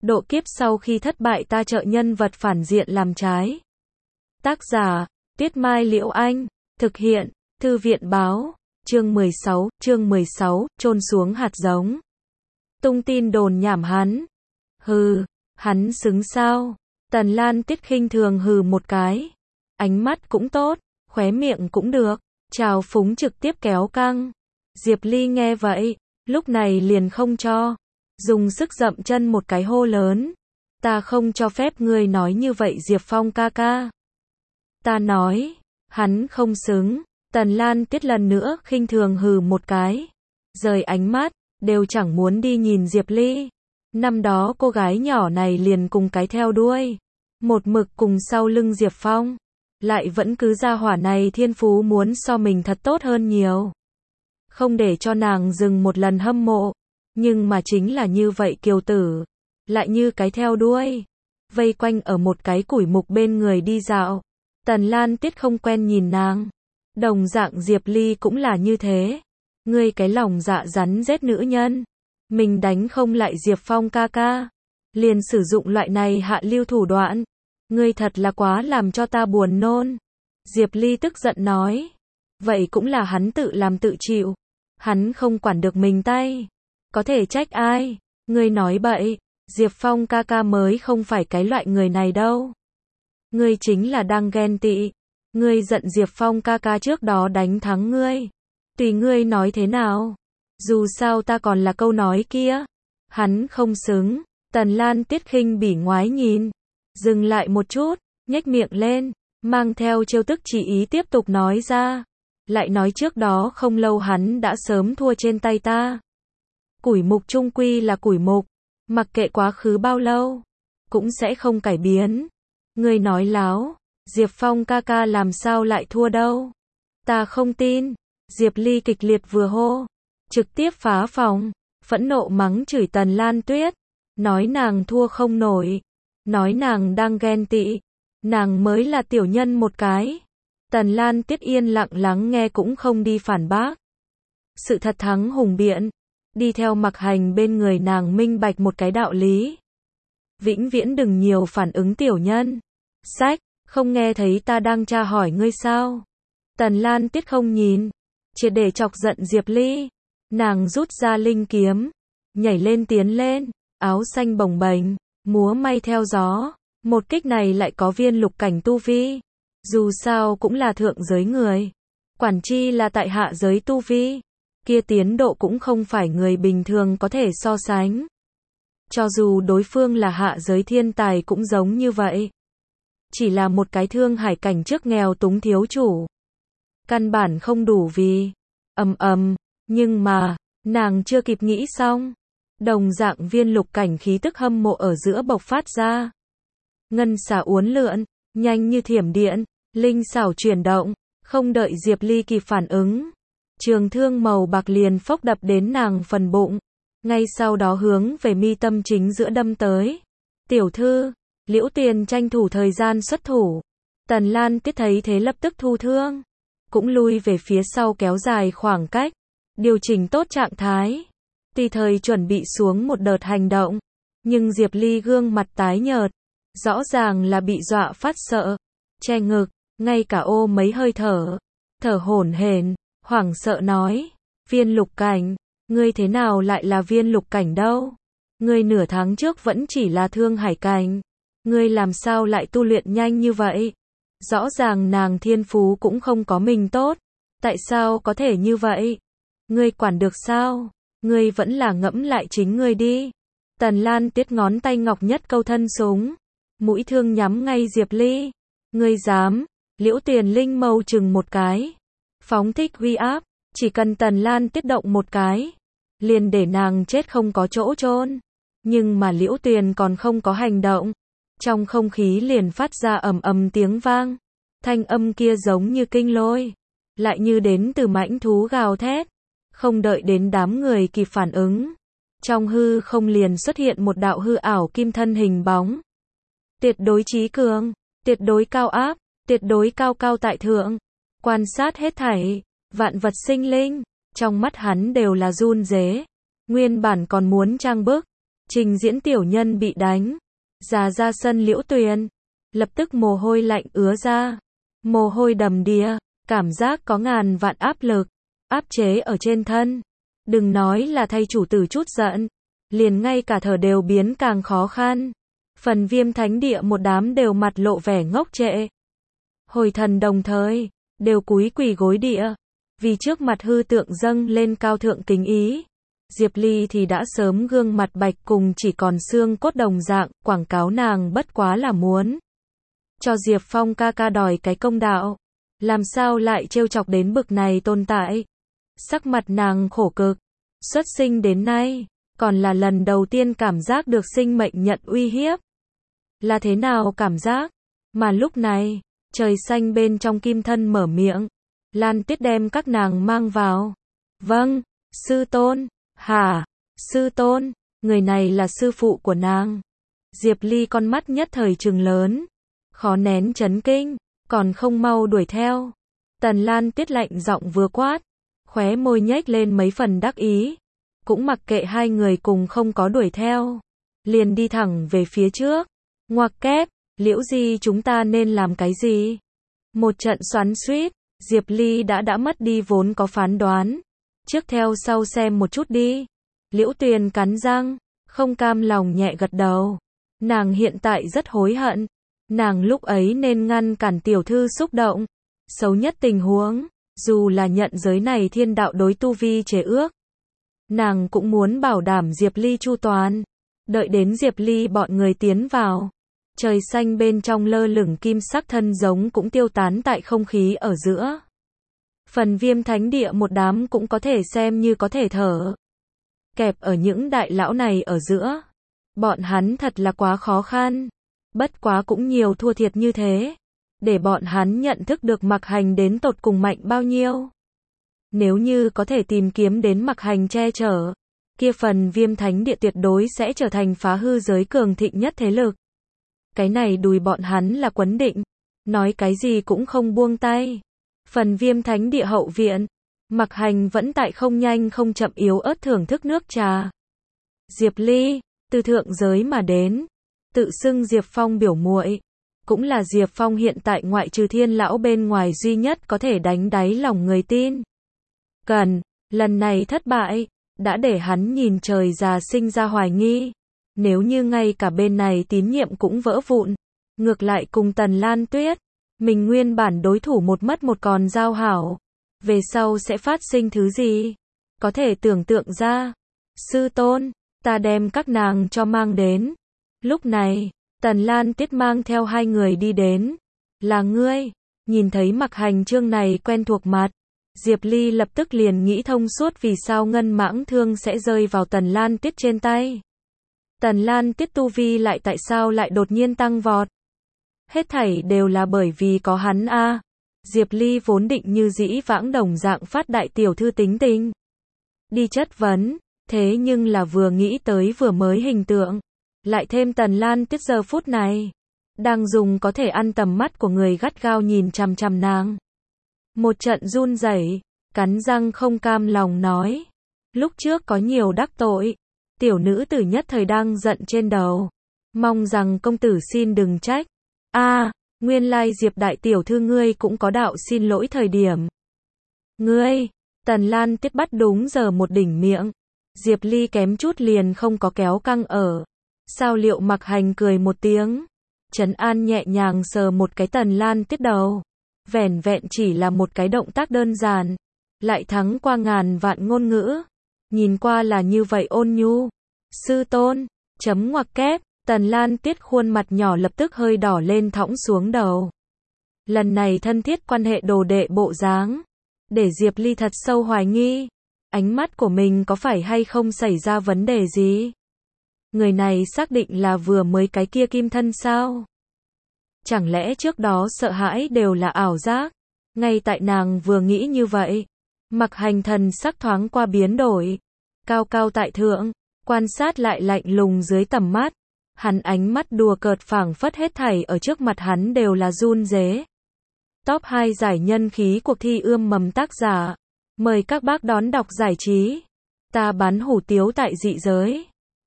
độ kiếp sau khi thất bại ta trợ nhân vật phản diện làm trái. Tác giả, Tuyết Mai Liễu Anh, thực hiện, Thư viện Báo, chương 16, chôn xuống hạt giống. Tung tin đồn nhảm hắn. Hừ, hắn xứng sao? Tần Lan Tiết khinh thường hừ một cái. Ánh mắt cũng tốt, khóe miệng cũng được, trào phúng trực tiếp kéo căng. Diệp Ly nghe vậy, lúc này liền không cho. Dùng sức dậm chân một cái hô lớn. Ta không cho phép ngươi nói như vậy Diệp Phong ca ca. Ta nói, hắn không xứng. Tần Lan Tiết lần nữa khinh thường hừ một cái. Rời ánh mắt, đều chẳng muốn đi nhìn Diệp Ly. Năm đó cô gái nhỏ này liền cùng cái theo đuôi. Một mực cùng sau lưng Diệp Phong. Lại vẫn cứ ra hỏa này thiên phú muốn so mình thật tốt hơn nhiều. Không để cho nàng dừng một lần hâm mộ. Nhưng mà chính là như vậy kiều tử. Lại như cái theo đuôi. Vây quanh ở một cái củi mục bên người đi dạo. Tần Lan Tiết không quen nhìn nàng. Đồng dạng Diệp Ly cũng là như thế. Ngươi cái lòng dạ rắn rết nữ nhân. Mình đánh không lại Diệp Phong ca ca. Liền sử dụng loại này hạ lưu thủ đoạn. Ngươi thật là quá làm cho ta buồn nôn. Diệp Ly tức giận nói. Vậy cũng là hắn tự làm tự chịu. Hắn không quản được mình tay. Có thể trách ai? Ngươi nói bậy. Diệp Phong ca ca mới không phải cái loại người này đâu. Ngươi chính là đang ghen tị. Ngươi giận Diệp Phong ca ca trước đó đánh thắng ngươi. Tùy ngươi nói thế nào. Dù sao ta còn là câu nói kia. Hắn không xứng. Tần Lan Tiết khinh bỉ ngoái nhìn. Dừng lại một chút, nhếch miệng lên, mang theo trêu tức chỉ ý tiếp tục nói ra. Lại nói trước đó không lâu hắn đã sớm thua trên tay ta. Củi mục chung quy là củi mục. Mặc kệ quá khứ bao lâu, cũng sẽ không cải biến. Ngươi nói láo. Diệp Phong ca ca làm sao lại thua đâu. Ta không tin. Diệp Ly kịch liệt vừa hô. Trực tiếp phá phòng. Phẫn nộ mắng chửi Tần Lan Tuyết. Nói nàng thua không nổi. Nói nàng đang ghen tị. Nàng mới là tiểu nhân một cái. Tần Lan Tiết yên lặng lắng nghe cũng không đi phản bác. Sự thật thắng hùng biện. Đi theo Mặc Hành bên người nàng minh bạch một cái đạo lý. Vĩnh viễn đừng nhiều phản ứng tiểu nhân. Sách. Không nghe thấy ta đang tra hỏi ngươi sao? Tần Lan Tiết không nhìn. Triệt để chọc giận Diệp Ly. Nàng rút ra linh kiếm. Nhảy lên tiến lên. Áo xanh bồng bềnh. Múa may theo gió. Một kích này lại có viên lục cảnh tu vi. Dù sao cũng là thượng giới người. Quản chi là tại hạ giới tu vi. Kia tiến độ cũng không phải người bình thường có thể so sánh. Cho dù đối phương là hạ giới thiên tài cũng giống như vậy. Chỉ là một cái thương hải cảnh trước nghèo túng thiếu chủ. Căn bản không đủ vì. Nhưng mà, nàng chưa kịp nghĩ xong. Đồng dạng viên lục cảnh khí tức hâm mộ ở giữa bộc phát ra. Ngân xà uốn lượn, nhanh như thiểm điện, linh xảo chuyển động, không đợi Diệp Ly kịp phản ứng. Trường thương màu bạc liền phốc đập đến nàng phần bụng. Ngay sau đó hướng về mi tâm chính giữa đâm tới. Tiểu thư, Liễu Tuyền tranh thủ thời gian xuất thủ. Tần Lan Tiết thấy thế lập tức thu thương. Cũng lui về phía sau kéo dài khoảng cách. Điều chỉnh tốt trạng thái. Tùy thời chuẩn bị xuống một đợt hành động. Nhưng Diệp Ly gương mặt tái nhợt. Rõ ràng là bị dọa phát sợ. Che ngực, ngay cả ô mấy hơi thở. Thở hổn hển, hoảng sợ nói. Viên lục cảnh, ngươi thế nào lại là viên lục cảnh đâu? Ngươi nửa tháng trước vẫn chỉ là thương hải cảnh. Ngươi làm sao lại tu luyện nhanh như vậy? Rõ ràng nàng thiên phú cũng không có mình tốt. Tại sao có thể như vậy? Ngươi quản được sao? Ngươi vẫn là ngẫm lại chính ngươi đi. Tần Lan Tiết ngón tay ngọc nhất câu thân súng. Mũi thương nhắm ngay Diệp Ly. Ngươi dám? Liễu Tuyền linh mâu chừng một cái. Phóng thích uy áp. Chỉ cần Tần Lan Tiết động một cái. Liền để nàng chết không có chỗ chôn. Nhưng mà Liễu Tuyền còn không có hành động. Trong không khí liền phát ra ầm tiếng vang. Thanh âm kia giống như kinh lôi. Lại như đến từ mãnh thú gào thét. Không đợi đến đám người kịp phản ứng. Trong hư không liền xuất hiện một đạo hư ảo kim thân hình bóng. Tuyệt đối trí cường, tuyệt đối cao áp, tuyệt đối cao cao tại thượng. Quan sát hết thảy, vạn vật sinh linh. Trong mắt hắn đều là run rế. Nguyên bản còn muốn trang bức. Trình diễn tiểu nhân bị đánh. Ra sân Liễu Tuyền. Lập tức mồ hôi lạnh ứa ra. Mồ hôi đầm đìa. Cảm giác có ngàn vạn áp lực. Áp chế ở trên thân. Đừng nói là thay chủ tử chút giận. Liền ngay cả thở đều biến càng khó khăn. Phần Viêm thánh địa một đám đều mặt lộ vẻ ngốc trệ. Hồi thần đồng thời, đều cúi quỳ gối địa. Vì trước mặt hư tượng dâng lên cao thượng kính ý. Diệp Ly thì đã sớm gương mặt bạch cùng chỉ còn xương cốt đồng dạng, quảng cáo nàng bất quá là muốn cho Diệp Phong ca ca đòi cái công đạo. Làm sao lại trêu chọc đến bực này tồn tại. Sắc mặt nàng khổ cực. Xuất sinh đến nay, còn là lần đầu tiên cảm giác được sinh mệnh nhận uy hiếp. Là thế nào cảm giác? Mà lúc này, trời xanh bên trong kim thân mở miệng. Lan Tuyết đem các nàng mang vào. Vâng, sư tôn. Hả? Sư tôn, người này là sư phụ của nàng. Diệp Ly con mắt nhất thời trừng lớn. Khó nén chấn kinh, còn không mau đuổi theo. Tần Lan Tuyết lạnh giọng vừa quát. Khóe môi nhếch lên mấy phần đắc ý. Cũng mặc kệ hai người cùng không có đuổi theo. Liền đi thẳng về phía trước. Ngoặc kép, Liễu Di chúng ta nên làm cái gì? Một trận xoắn xuýt, Diệp Ly đã mất đi vốn có phán đoán. Trước theo sau xem một chút đi. Liễu Tuyền cắn răng, không cam lòng nhẹ gật đầu. Nàng hiện tại rất hối hận. Nàng lúc ấy nên ngăn cản tiểu thư xúc động. Xấu nhất tình huống, dù là nhận giới này thiên đạo đối tu vi chế ước. Nàng cũng muốn bảo đảm Diệp Ly chu toàn. Đợi đến Diệp Ly bọn người tiến vào. Trời xanh bên trong lơ lửng kim sắc thân giống cũng tiêu tán tại không khí ở giữa. Phần Viêm thánh địa một đám cũng có thể xem như có thể thở. Kẹp ở những đại lão này ở giữa. Bọn hắn thật là quá khó khăn. Bất quá cũng nhiều thua thiệt như thế. Để bọn hắn nhận thức được Mặc Hành đến tột cùng mạnh bao nhiêu. Nếu như có thể tìm kiếm đến Mặc Hành che chở, kia Phần Viêm thánh địa tuyệt đối sẽ trở thành phá hư giới cường thịnh nhất thế lực. Cái này đùi bọn hắn là quấn định. Nói cái gì cũng không buông tay. Phần Viêm thánh địa hậu viện. Mặc Hành vẫn tại không nhanh không chậm yếu ớt thưởng thức nước trà. Diệp Ly, từ thượng giới mà đến. Tự xưng Diệp Phong biểu muội. Cũng là Diệp Phong hiện tại ngoại trừ Thiên lão bên ngoài duy nhất có thể đánh đáy lòng người tin. Cần, lần này thất bại, đã để hắn nhìn trời già sinh ra hoài nghi. Nếu như ngay cả bên này tín nhiệm cũng vỡ vụn. Ngược lại cùng Tần Lan Tuyết. Mình nguyên bản đối thủ một mất một còn giao hảo. Về sau sẽ phát sinh thứ gì? Có thể tưởng tượng ra. Sư tôn, ta đem các nàng cho mang đến. Lúc này, Tần Lan Tuyết mang theo hai người đi đến. Là ngươi. Nhìn thấy Mặc Hành chương này quen thuộc mặt. Diệp Ly lập tức liền nghĩ thông suốt vì sao ngân mãng thương sẽ rơi vào Tần Lan Tuyết trên tay. Tần Lan Tuyết tu vi lại tại sao lại đột nhiên tăng vọt. Hết thảy đều là bởi vì có hắn a. Diệp Ly vốn định như dĩ vãng đồng dạng phát đại tiểu thư tính tình. Đi chất vấn, thế nhưng là vừa nghĩ tới vừa mới hình tượng. Lại thêm Tần Lan Tuyết giờ phút này. Đang dùng có thể ăn tầm mắt của người gắt gao nhìn chằm chằm nàng. Một trận run rẩy, cắn răng không cam lòng nói. Lúc trước có nhiều đắc tội. Tiểu nữ tử nhất thời đang giận trên đầu. Mong rằng công tử xin đừng trách. Nguyên lai Diệp đại tiểu thư ngươi cũng có đạo xin lỗi thời điểm. Ngươi, Tần Lan Tuyết bắt đúng giờ một đỉnh miệng. Diệp Ly kém chút liền không có kéo căng ở. Sao Liệu Mặc Hành cười một tiếng. Trấn an nhẹ nhàng sờ một cái Tần Lan Tuyết đầu. Vẻn vẹn chỉ là một cái động tác đơn giản. Lại thắng qua ngàn vạn ngôn ngữ. Nhìn qua là như vậy ôn nhu. Sư tôn, chấm ngoặc kép. Tần Lan Tuyết khuôn mặt nhỏ lập tức hơi đỏ lên thõng xuống đầu. Lần này thân thiết quan hệ đồ đệ bộ dáng. Để Diệp Ly thật sâu hoài nghi. Ánh mắt của mình có phải hay không xảy ra vấn đề gì? Người này xác định là vừa mới cái kia kim thân sao? Chẳng lẽ trước đó sợ hãi đều là ảo giác? Ngay tại nàng vừa nghĩ như vậy. Mặc Hành thần sắc thoáng qua biến đổi. Cao cao tại thượng. Quan sát lại lạnh lùng dưới tầm mắt. Hắn ánh mắt đùa cợt phảng phất hết thảy ở trước mặt hắn đều là run rế. Top 2 giải nhân khí cuộc thi ươm mầm tác giả. Mời các bác đón đọc giải trí. Ta bán hủ tiếu tại dị giới.